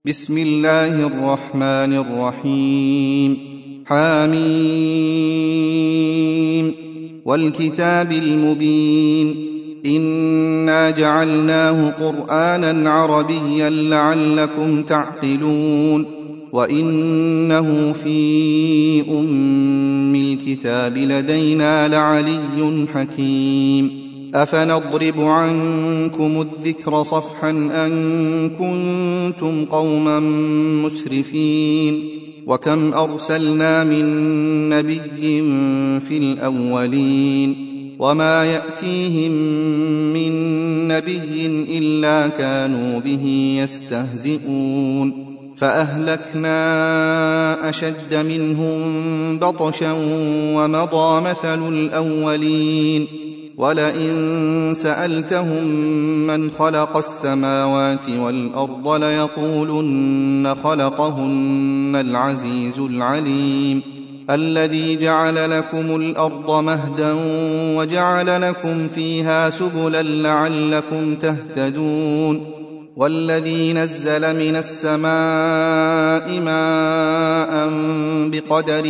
بسم الله الرحمن الرحيم. حميم والكتاب المبين إنا جعلناه قرآنا عربيا لعلكم تعقلون وإنه في أم الكتاب لدينا لعلي حكيم. أفنضرب عنكم الذكر صفحا أن كنتم قوما مسرفين وكم أرسلنا من نبي في الأولين وما يأتيهم من نبي إلا كانوا به يستهزئون فأهلكنا أشد منهم بطشا ومضى مثل الأولين ولئن سألتهم من خلق السماوات والأرض ليقولن خلقهن العزيز العليم الذي جعل لكم الأرض مهدا وجعل لكم فيها سبلا لعلكم تهتدون والذي نزل من السماء ماء بقدر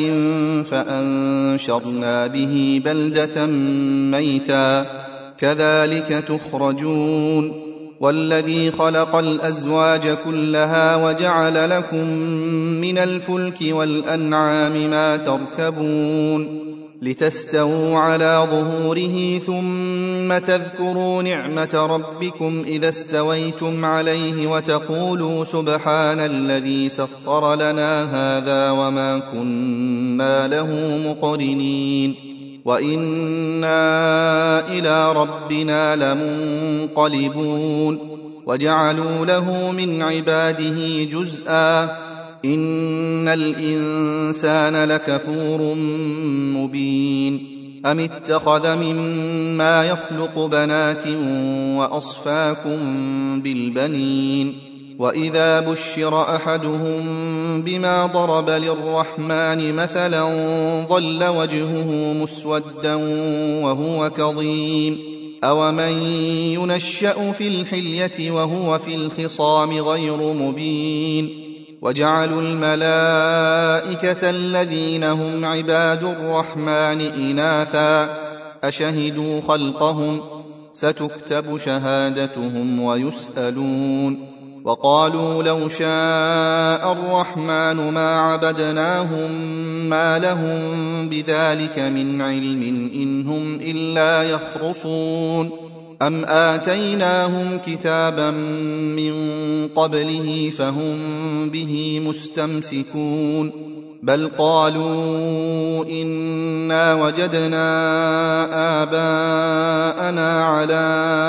فأنشرنا به بلدة ميتا كذلك تخرجون والذي خلق الأزواج كلها وجعل لكم من الفلك والأنعام ما تركبون لتستووا على ظهوره ثم تذكروا نعمة ربكم إذا استويتم عليه وتقولوا سبحان الذي سخر لنا هذا وما كنا له مقرنين وإنا إلى ربنا لمنقلبون وجعلوا له من عباده جزءا إن الإنسان لكفور مبين أم اتخذ مما يخلق بنات وأصفاكم بالبنين وإذا بشر أحدهم بما ضرب للرحمن مثلا ظل وجهه مسودا وهو كظيم أومن ينشأ في الحلية وهو في الخصام غير مبين وجعلوا الملائكة الذين هم عباد الرحمن إناثا أشهدوا خلقهم ستكتب شهادتهم ويسألون وقالوا لو شاء الرحمن ما عبدناهم ما لهم بذلك من علم إن هم إلا يخرصون أم آتيناهم كتابا من قبله فهم به مستمسكون بل قالوا إنا وجدنا آباءنا على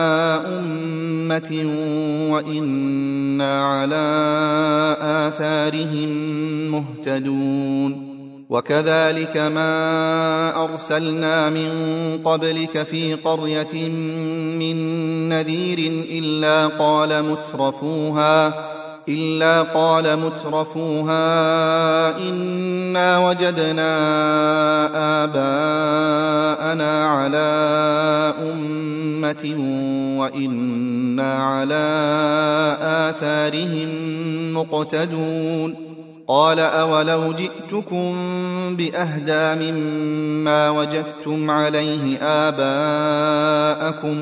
أمة وإنا على آثارهم مهتدون وكذلك ما أرسلنا من قبلك في قرية من نذير إلا قال مترفوها إنا وجدنا آباءنا على أمة وإنا على آثارهم مقتدون قال أولو جئتكم بأهدى مما وجدتم عليه آباءكم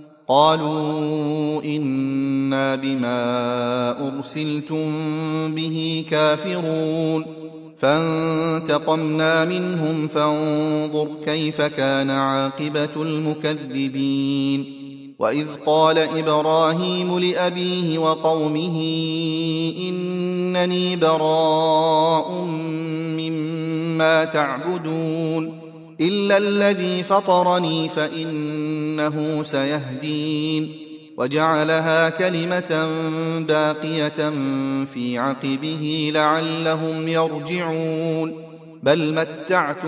قالوا إنا بما أرسلتم به كافرون فانتقمنا منهم فانظر كيف كان عاقبة المكذبين وإذ قال إبراهيم لأبيه وقومه إنني براء مما تعبدون إلا الذي فطرني فإنه سيهدين وجعلها كلمة باقية في عقبه لعلهم يرجعون بل متعت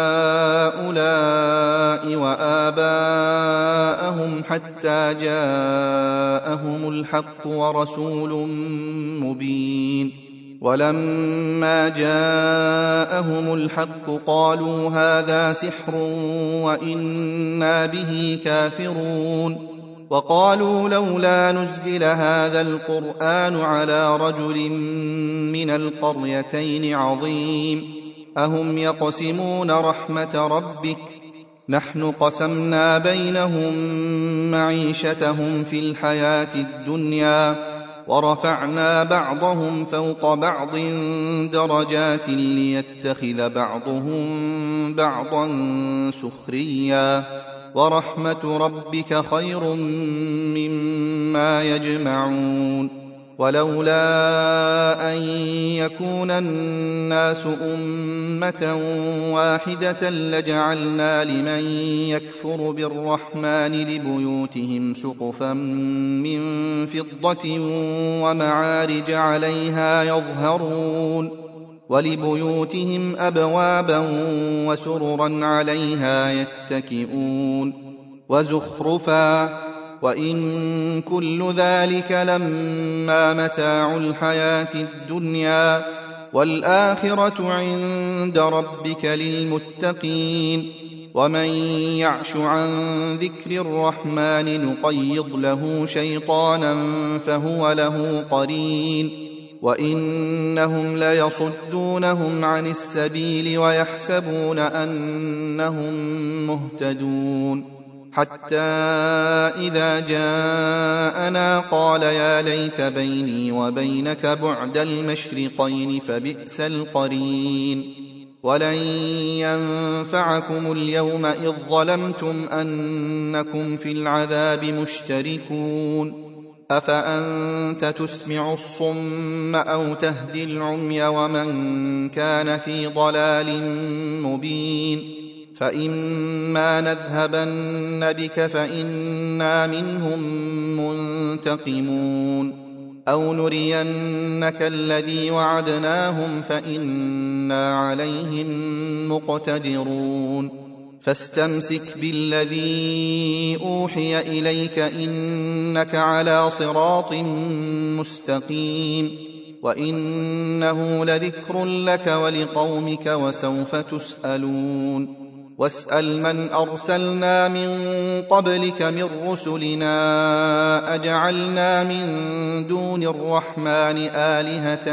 هؤلاء وآباءهم حتى جاءهم الحق ورسول مبين ولما جاءهم الحق قالوا هذا سحر وإنا به كافرون وقالوا لولا نزل هذا القرآن على رجل من القريتين عظيم أهم يقسمون رحمة ربك نحن قسمنا بينهم معيشتهم في الحياة الدنيا ورفعنا بعضهم فوق بعض درجات ليتخذ بعضهم بعضا سخريا ورحمة ربك خير مما يجمعون ولولا أن يكون الناس أمة واحدة لجعلنا لمن يكفر بالرحمن لبيوتهم سقفا من فضة ومعارج عليها يظهرون ولبيوتهم أبوابا وسررا عليها يتكئون وزخرفا وإن كل ذلك لما متاع الحياة الدنيا والآخرة عند ربك للمتقين ومن يعش عن ذكر الرحمن نقيض له شيطانا فهو له قرين وإنهم ليصدونهم عن السبيل ويحسبون أنهم مهتدون حتى إذا جاءنا قال يا ليت بيني وبينك بعد المشرقين فبئس القرين ولن ينفعكم اليوم إذ ظلمتم أنكم في العذاب مشتركون أفأنت تسمع الصم أو تهدي العمي ومن كان في ضلال مبين فإما نذهبن بك فإنا منهم منتقمون أو نرينك الذي وعدناهم فإنا عليهم مقتدرون فاستمسك بالذي أوحي إليك إنك على صراط مستقيم وإنه لذكر لك ولقومك وسوف تسألون واسأل من أرسلنا من قبلك من رسلنا أجعلنا من دون الرحمن آلهة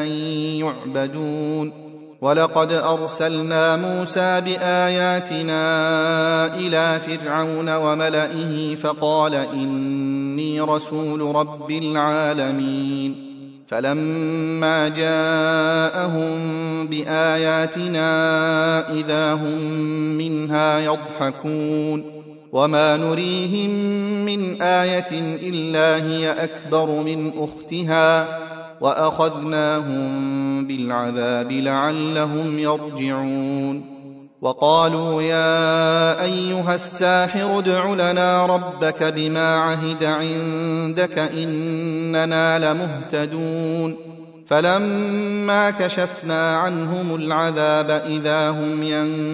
يعبدون ولقد أرسلنا موسى بآياتنا إلى فرعون وملئه فقال إني رسول رب العالمين فلما جاءهم بآياتنا إذا هم منها يضحكون وما نريهم من آية إلا هي أكبر من أختها وأخذناهم بالعذاب لعلهم يرجعون وقالوا يا أيها الساحر ادع لنا ربك بما عهد عندك إننا لمهتدون فلما كشفنا عنهم العذاب إذا هم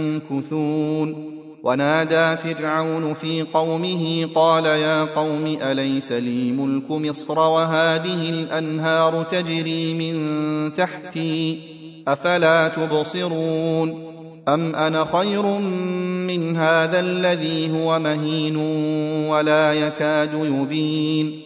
ينكثون ونادى فرعون في قومه قال يا قوم أليس لي ملك مصر وهذه الأنهار تجري من تحتي أفلا تبصرون أم أنا خير من هذا الذي هو مهين ولا يكاد يبين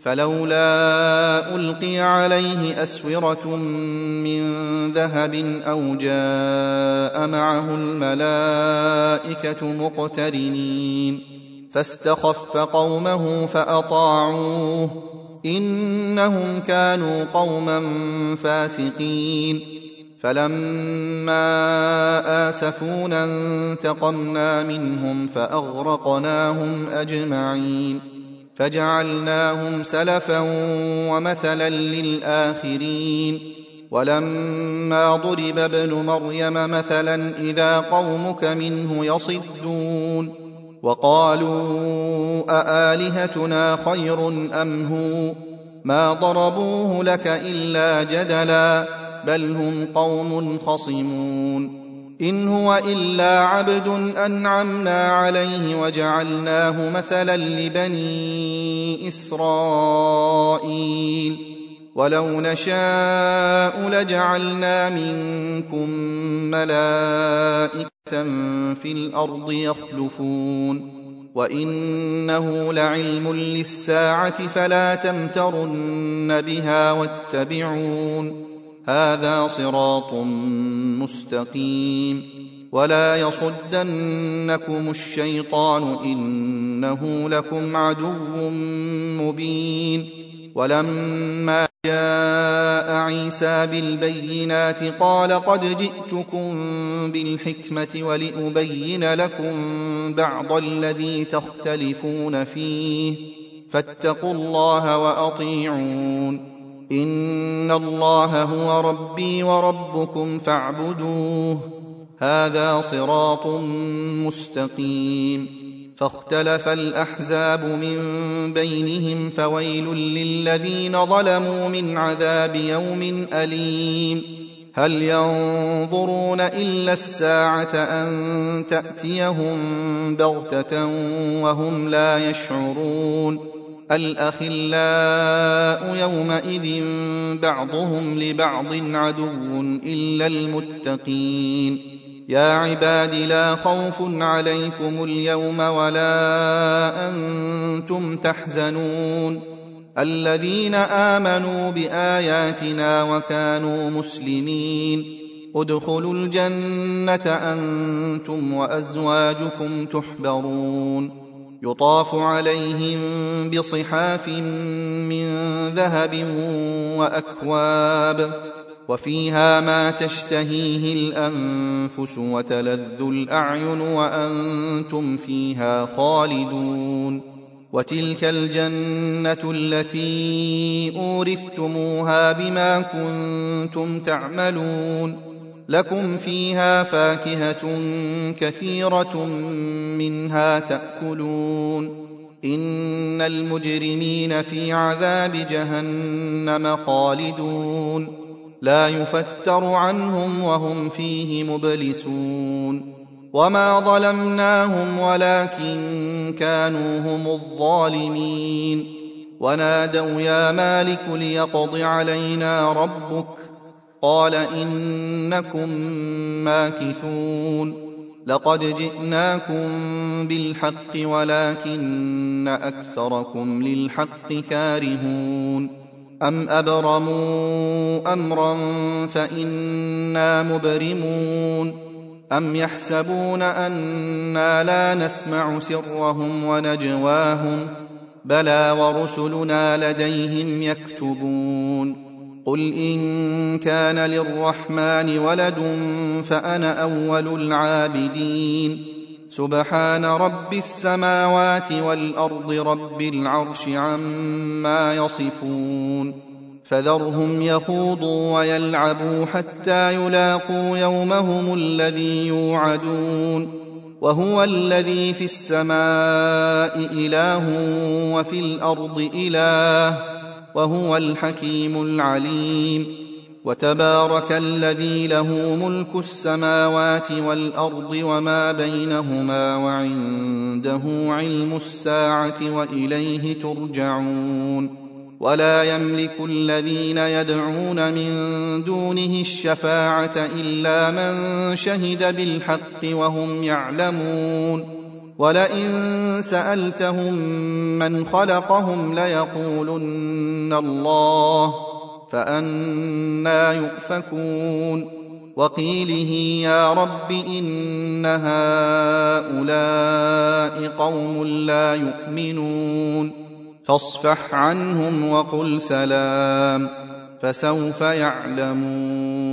فلولا ألقي عليه أسورة من ذهب أو جاء معه الملائكة مقترنين فاستخف قومه فأطاعوه إنهم كانوا قوما فاسقين فلما آسفونا انتقمنا منهم فأغرقناهم أجمعين فجعلناهم سلفا ومثلا للآخرين ولما ضرب ابن مريم مثلا إذا قومك منه يصدون وقالوا أآلهتنا خير أم هو ما ضربوه لك إلا جدلا بل هم قوم خصمون إن هو إلا عبد أنعمنا عليه وجعلناه مثلا لبني إسرائيل ولو نشاء لجعلنا منكم ملائكة في الأرض يخلفون وإنه لعلم للساعة فلا تمترن بها واتبعون هذا صراط مستقيم ولا يصدنكم الشيطان إنه لكم عدو مبين ولما جاء عيسى بالبينات قال قد جئتكم بالحكمة ولأبين لكم بعض الذي تختلفون فيه فاتقوا الله وأطيعون إن الله هو ربي وربكم فاعبدوه هذا صراط مستقيم فاختلف الأحزاب من بينهم فويل للذين ظلموا من عذاب يوم أليم هل ينظرون إلا الساعة أن تأتيهم بغتة وهم لا يشعرون الأخلاء يومئذ بعضهم لبعض عدو إلا المتقين يا عباد لا خوف عليكم اليوم ولا أنتم تحزنون الذين آمنوا بآياتنا وكانوا مسلمين ادخلوا الجنة أنتم وأزواجكم تحبرون يطاف عليهم بصحاف من ذهب وأكواب وفيها ما تشتهيه الأنفس وتلذ الأعين وأنتم فيها خالدون وتلك الجنة التي أورثتموها بما كنتم تعملون لكم فيها فاكهة كثيرة منها تأكلون إن المجرمين في عذاب جهنم خالدون لا يفتر عنهم وهم فيه مبلسون وما ظلمناهم ولكن كانوا هم الظالمين ونادوا يا مالك ليقض علينا ربك قال إنكم ماكثون لقد جئناكم بالحق ولكن أكثركم للحق كارهون أم أبرموا أمرا فإنا مبرمون أم يحسبون أنا لا نسمع سرهم ونجواهم بلى ورسلنا لديهم يكتبون قل إن كان للرحمن ولد فأنا أول العابدين سبحان رب السماوات والأرض رب العرش عما يصفون فذرهم يخوضوا ويلعبوا حتى يلاقوا يومهم الذي يوعدون وهو الذي في السماء إله وفي الأرض إله وهو الحكيم العليم وتبارك الذي له ملك السماوات والأرض وما بينهما وعنده علم الساعة وإليه ترجعون ولا يملك الذين يدعون من دونه الشفاعة إلا من شهد بالحق وهم يعلمون ولئن سألتهم من خلقهم ليقولن الله فأنى يؤفكون وقيله يا رب إن هؤلاء قوم لا يؤمنون فاصفح عنهم وقل سلام فسوف يعلمون